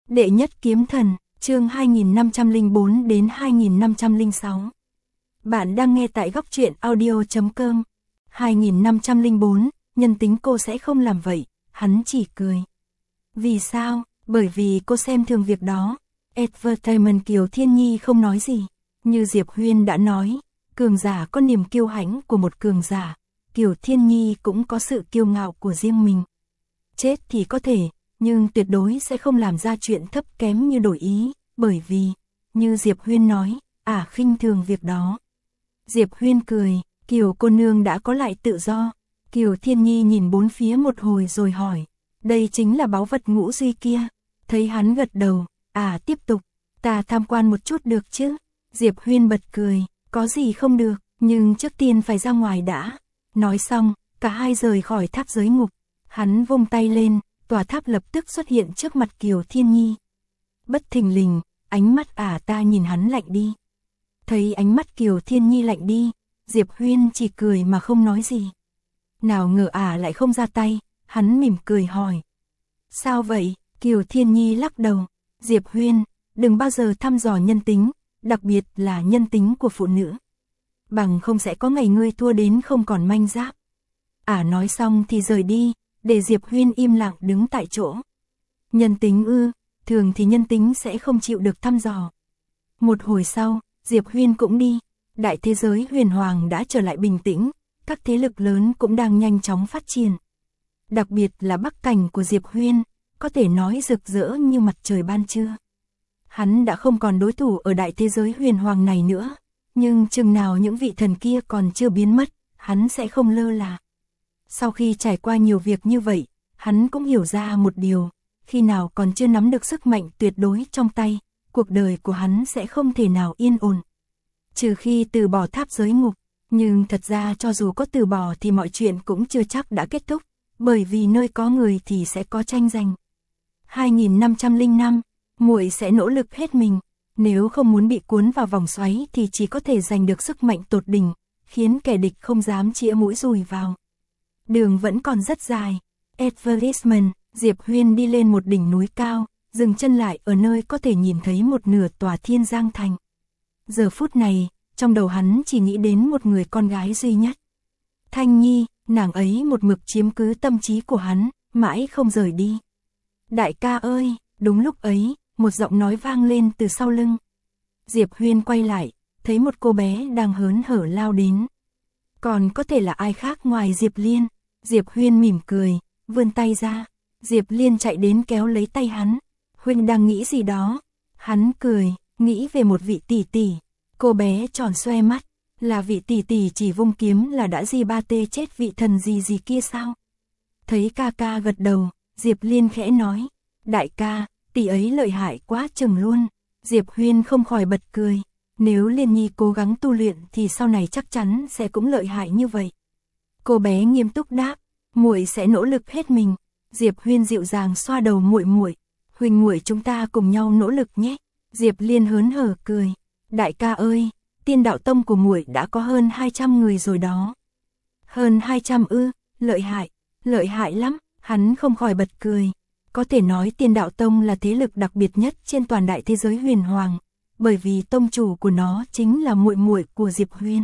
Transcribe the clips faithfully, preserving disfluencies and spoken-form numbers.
Đệ nhất kiếm thần, chương hai nghìn năm trăm lẻ bốn đến hai nghìn năm trăm lẻ sáu. Bạn đang nghe tại góc truyện audio chấm com. hai nghìn năm trăm lẻ bốn, nhân tính cô sẽ không làm vậy, hắn chỉ cười. Vì sao? Bởi vì cô xem thường việc đó. Advertisement Kiều Thiên Nhi không nói gì. Như Diệp Huyên đã nói, cường giả có niềm kiêu hãnh của một cường giả. Kiều Thiên Nhi cũng có sự kiêu ngạo của riêng mình. Chết thì có thể, nhưng tuyệt đối sẽ không làm ra chuyện thấp kém như đổi ý, bởi vì, như Diệp Huyên nói, ả khinh thường việc đó. Diệp Huyên cười, Kiều cô nương đã có lại tự do. Kiều Thiên Nhi nhìn bốn phía một hồi rồi hỏi, đây chính là báu vật ngũ duy kia. Thấy hắn gật đầu, à tiếp tục, ta tham quan một chút được chứ? Diệp Huyên bật cười, có gì không được, nhưng trước tiên phải ra ngoài đã. Nói xong, cả hai rời khỏi tháp giới ngục. Hắn vung tay lên, tòa tháp lập tức xuất hiện trước mặt Kiều Thiên Nhi. Bất thình lình, ánh mắt ả ta nhìn hắn lạnh đi. Thấy ánh mắt Kiều Thiên Nhi lạnh đi, Diệp Huyên chỉ cười mà không nói gì. Nào ngờ ả lại không ra tay, hắn mỉm cười hỏi. Sao vậy? Kiều Thiên Nhi lắc đầu. Diệp Huyên, đừng bao giờ thăm dò nhân tính, đặc biệt là nhân tính của phụ nữ. Bằng không sẽ có ngày ngươi thua đến không còn manh giáp. Ả nói xong thì rời đi, để Diệp Huyên im lặng đứng tại chỗ. Nhân tính ư, thường thì nhân tính sẽ không chịu được thăm dò. Một hồi sau, Diệp Huyên cũng đi. Đại thế giới huyền hoàng đã trở lại bình tĩnh, các thế lực lớn cũng đang nhanh chóng phát triển. Đặc biệt là bắc cảnh của Diệp Huyên, có thể nói rực rỡ như mặt trời ban trưa. Hắn đã không còn đối thủ ở đại thế giới huyền hoàng này nữa, nhưng chừng nào những vị thần kia còn chưa biến mất, hắn sẽ không lơ là. Sau khi trải qua nhiều việc như vậy, hắn cũng hiểu ra một điều, khi nào còn chưa nắm được sức mạnh tuyệt đối trong tay, cuộc đời của hắn sẽ không thể nào yên ổn. Trừ khi từ bỏ tháp giới ngục, nhưng thật ra cho dù có từ bỏ thì mọi chuyện cũng chưa chắc đã kết thúc, bởi vì nơi có người thì sẽ có tranh giành. hai nghìn năm trăm lẻ năm, muội sẽ nỗ lực hết mình, nếu không muốn bị cuốn vào vòng xoáy thì chỉ có thể giành được sức mạnh tột đỉnh, khiến kẻ địch không dám chĩa mũi dùi vào. Đường vẫn còn rất dài. Advertisement, Diệp Huyên đi lên một đỉnh núi cao, dừng chân lại ở nơi có thể nhìn thấy một nửa tòa Thiên Giang Thành. Giờ phút này, trong đầu hắn chỉ nghĩ đến một người con gái duy nhất. Thanh Nhi, nàng ấy một mực chiếm cứ tâm trí của hắn, mãi không rời đi. Đại ca ơi, đúng lúc ấy, một giọng nói vang lên từ sau lưng. Diệp Huyên quay lại, thấy một cô bé đang hớn hở lao đến. Còn có thể là ai khác ngoài Diệp Liên. Diệp Huyên mỉm cười, vươn tay ra. Diệp Liên chạy đến kéo lấy tay hắn. Huynh đang nghĩ gì đó? Hắn cười, nghĩ về một vị tỷ tỷ. Cô bé tròn xoe mắt, là vị tỷ tỷ chỉ vung kiếm là đã di ba tê chết vị thần gì gì kia sao? Thấy ca ca gật đầu, Diệp Liên khẽ nói, đại ca, tỷ ấy lợi hại quá chừng luôn. Diệp Huyên không khỏi bật cười, nếu Liên Nhi cố gắng tu luyện thì sau này chắc chắn sẽ cũng lợi hại như vậy. Cô bé nghiêm túc đáp, muội sẽ nỗ lực hết mình. Diệp Huyên dịu dàng xoa đầu muội muội, huynh muội chúng ta cùng nhau nỗ lực nhé. Diệp Liên hớn hở cười, đại ca ơi, Tiên Đạo Tông của muội đã có hơn hai trăm người rồi đó. Hơn hai trăm ư? Lợi hại, lợi hại lắm. Hắn không khỏi bật cười. Có thể nói Tiên Đạo Tông là thế lực đặc biệt nhất trên toàn đại thế giới huyền hoàng, bởi vì tông chủ của nó chính là muội muội của Diệp Huyên.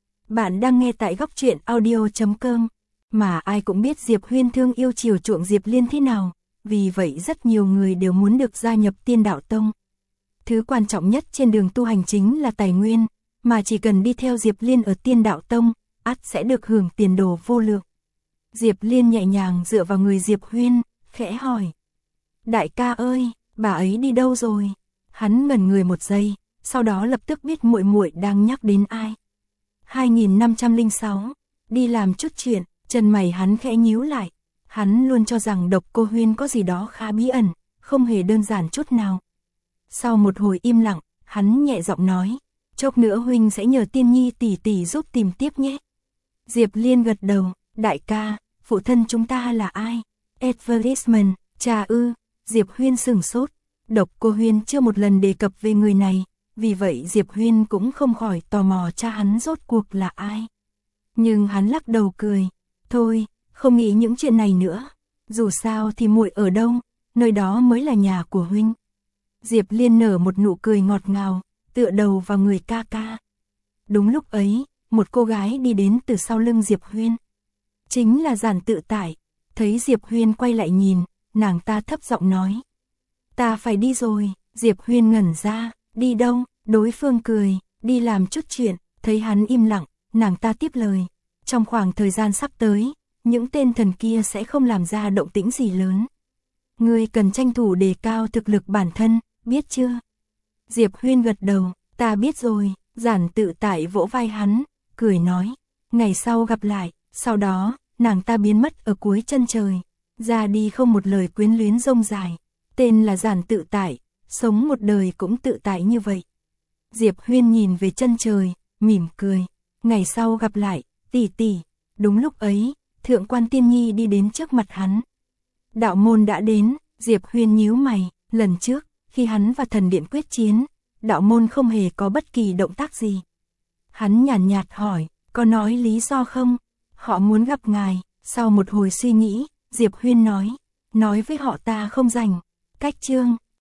Bạn đang nghe tại góc truyện audio chấm com, mà ai cũng biết Diệp Huyên thương yêu chiều chuộng Diệp Liên thế nào, vì vậy rất nhiều người đều muốn được gia nhập Tiên Đạo Tông. Thứ quan trọng nhất trên đường tu hành chính là tài nguyên, mà chỉ cần đi theo Diệp Liên ở Tiên Đạo Tông, ắt sẽ được hưởng tiền đồ vô lượng. Diệp Liên nhẹ nhàng dựa vào người Diệp Huyên, khẽ hỏi. Đại ca ơi, bà ấy đi đâu rồi? Hắn ngẩn người một giây, sau đó lập tức biết muội muội đang nhắc đến ai. hai nghìn năm trăm lẻ sáu, đi làm chút chuyện, chân mày hắn khẽ nhíu lại. Hắn luôn cho rằng Độc Cô Huyên có gì đó khá bí ẩn, không hề đơn giản chút nào. Sau một hồi im lặng, hắn nhẹ giọng nói, chốc nữa huynh sẽ nhờ Tiên Nhi tỷ tỷ giúp tìm tiếp nhé. Diệp Liên gật đầu, đại ca, phụ thân chúng ta là ai? Advertisement, cha ư? Diệp Huyên sửng sốt, Độc Cô Huyên chưa một lần đề cập về người này, vì vậy Diệp Huyên cũng không khỏi tò mò cha hắn rốt cuộc là ai. Nhưng hắn lắc đầu cười, thôi, không nghĩ những chuyện này nữa, dù sao thì muội ở đâu, nơi đó mới là nhà của huynh. Diệp Liên nở một nụ cười ngọt ngào, tựa đầu vào người ca ca. Đúng lúc ấy, một cô gái đi đến từ sau lưng Diệp Huyên. Chính là Giản Tự Tại. Thấy Diệp Huyên quay lại nhìn, nàng ta thấp giọng nói. Ta phải đi rồi. Diệp Huyên ngẩn ra, đi đâu? Đối phương cười, đi làm chút chuyện. Thấy hắn im lặng, nàng ta tiếp lời. Trong khoảng thời gian sắp tới, những tên thần kia sẽ không làm ra động tĩnh gì lớn. Ngươi cần tranh thủ đề cao thực lực bản thân, biết chưa? Diệp Huyên gật đầu, ta biết rồi. Giản Tự Tại vỗ vai hắn, cười nói. Ngày sau gặp lại. Sau đó, nàng ta biến mất ở cuối chân trời, ra đi không một lời quyến luyến rông dài. Tên là Giản Tự Tại, sống một đời cũng tự tại như vậy. Diệp Huyên nhìn về chân trời, mỉm cười. Ngày sau gặp lại, tỷ tỷ. Đúng lúc ấy, Thượng quan Tiên Nhi đi đến trước mặt hắn. Đạo môn đã đến. Diệp Huyên nhíu mày. Lần trước, khi hắn và thần điện quyết chiến, đạo môn không hề có bất kỳ động tác gì. Hắn nhàn nhạt hỏi, có nói lý do không? Họ muốn gặp ngài. Sau một hồi suy nghĩ, Diệp Huyên nói, nói với họ ta không rảnh. Cách chương